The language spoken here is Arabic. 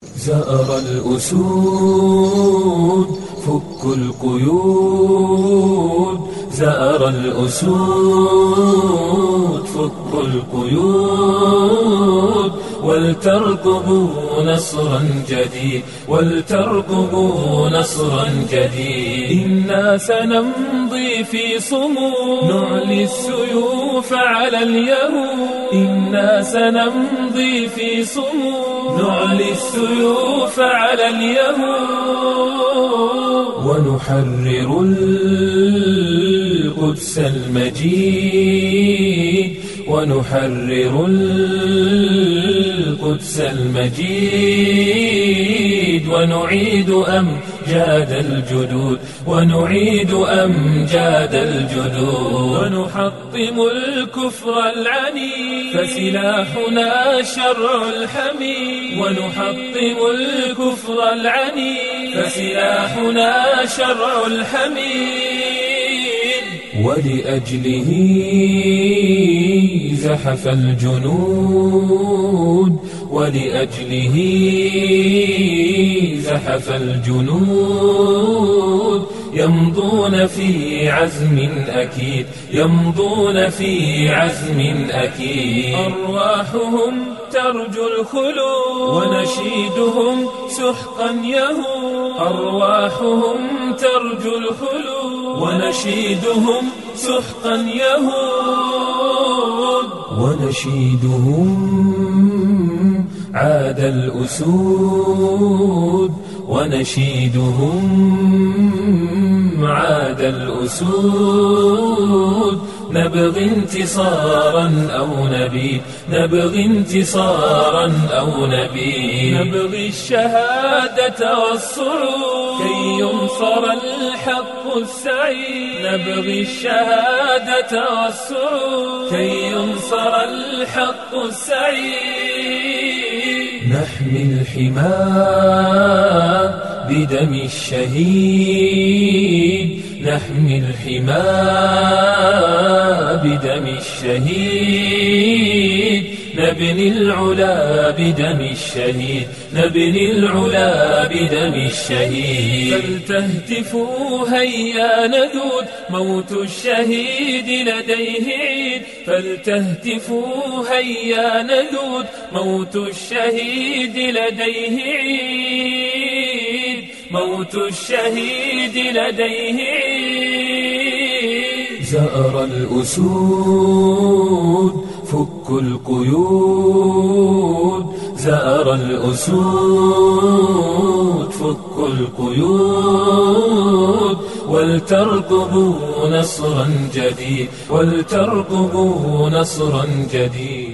زأر الأسود فك القيود، زأر الأسود فك القيود، ولترقبوا نصرا جديد، ولترقبوا نصرا جديد. إنا سنمضي في صمود نعلي السيوف على اليهود، إنا سنمضي في صمود نعلي السيوف على اليهود، ونحرر القدس المجيد، ونحرر القدس المجيد، ونعيد أمجاد الجدود، ونعيد أمجاد الجدود، ونحطم الكفر العنيد فسلاحنا شرع الحميد، ونحطم الكفر العنيد فسلاحنا شرع الحميد. ولأجله زحف الجنود، ولأجله زحف الجنود، يمضون في عزم أكيد، يمضون في عزم أكيد. أرواحهم ترجو الخلود ونشيدهم سحقا يهود، أرواحهم ترجو الخلود ونشيدهم سحقا يهود، ونشيدهم عاد الأسود، ونشيدهم عاد الأسود. نبغي انتصارا أو نبيد، نبغي انتصارا أو نبيد، نبغي الشهادة والصعود كي ينصر الحق السعيد، نبغي الشهادة والصعود كي ينصر الحق السعيد. نحمي الحمى بدم الشهيد، نحمي الحمى بدم الشهيد، نبني العلا بدم الشهيد، نبني العلا بدم الشهيد. فلتهتفوا هيا نذود، موت الشهيد لديه عيد، فلتهتفوا هيا نذود، موت الشهيد لديه عيد، موت الشهيد لديه عيد. زأر الأسود فك القيود، زأر الأسود فك القيود، ولترقبوا نصرا جديد، ولترقبوا نصرا جديد.